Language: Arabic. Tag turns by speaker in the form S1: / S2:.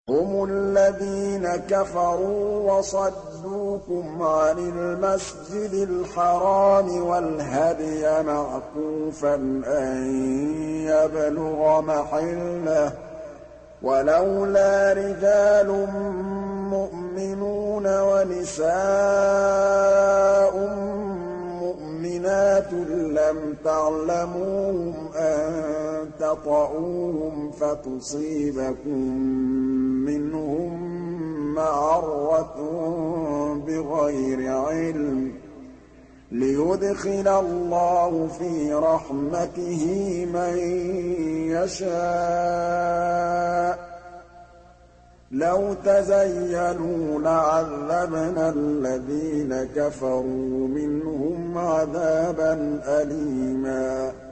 S1: هُمُ الَّذِينَ كَفَرُوا وَصَدُّوكُمْ عَنِ الْمَسْجِدِ الْحَرَامِ وَالْهَدْيَ مَعْكُوفًا أَن يَبْلُغَ مَحِلَّهُ ۚ وَلَوْلَا رِجَالٌ مُّؤْمِنُونَ وَنِسَاءٌ مُّؤْمِنَاتٌ لَّمْ تَعْلَمُوهُمْ أَن تَطَئُوهُمْ فَتُصِيبَكُم مِّنْهُم مَّعَرَّةٌ بِغَيْرِ عِلْمٍ لِّيُدْخِلَ اللَّهُ فِي رَحْمَتِهِ مَن يَشَاءُ ۚ لَوْ تَزَيَّلُوا لَعَذَّبْنَا الَّذِينَ كَفَرُوا مِنْهُمْ عَذَابًا أَلِيمًا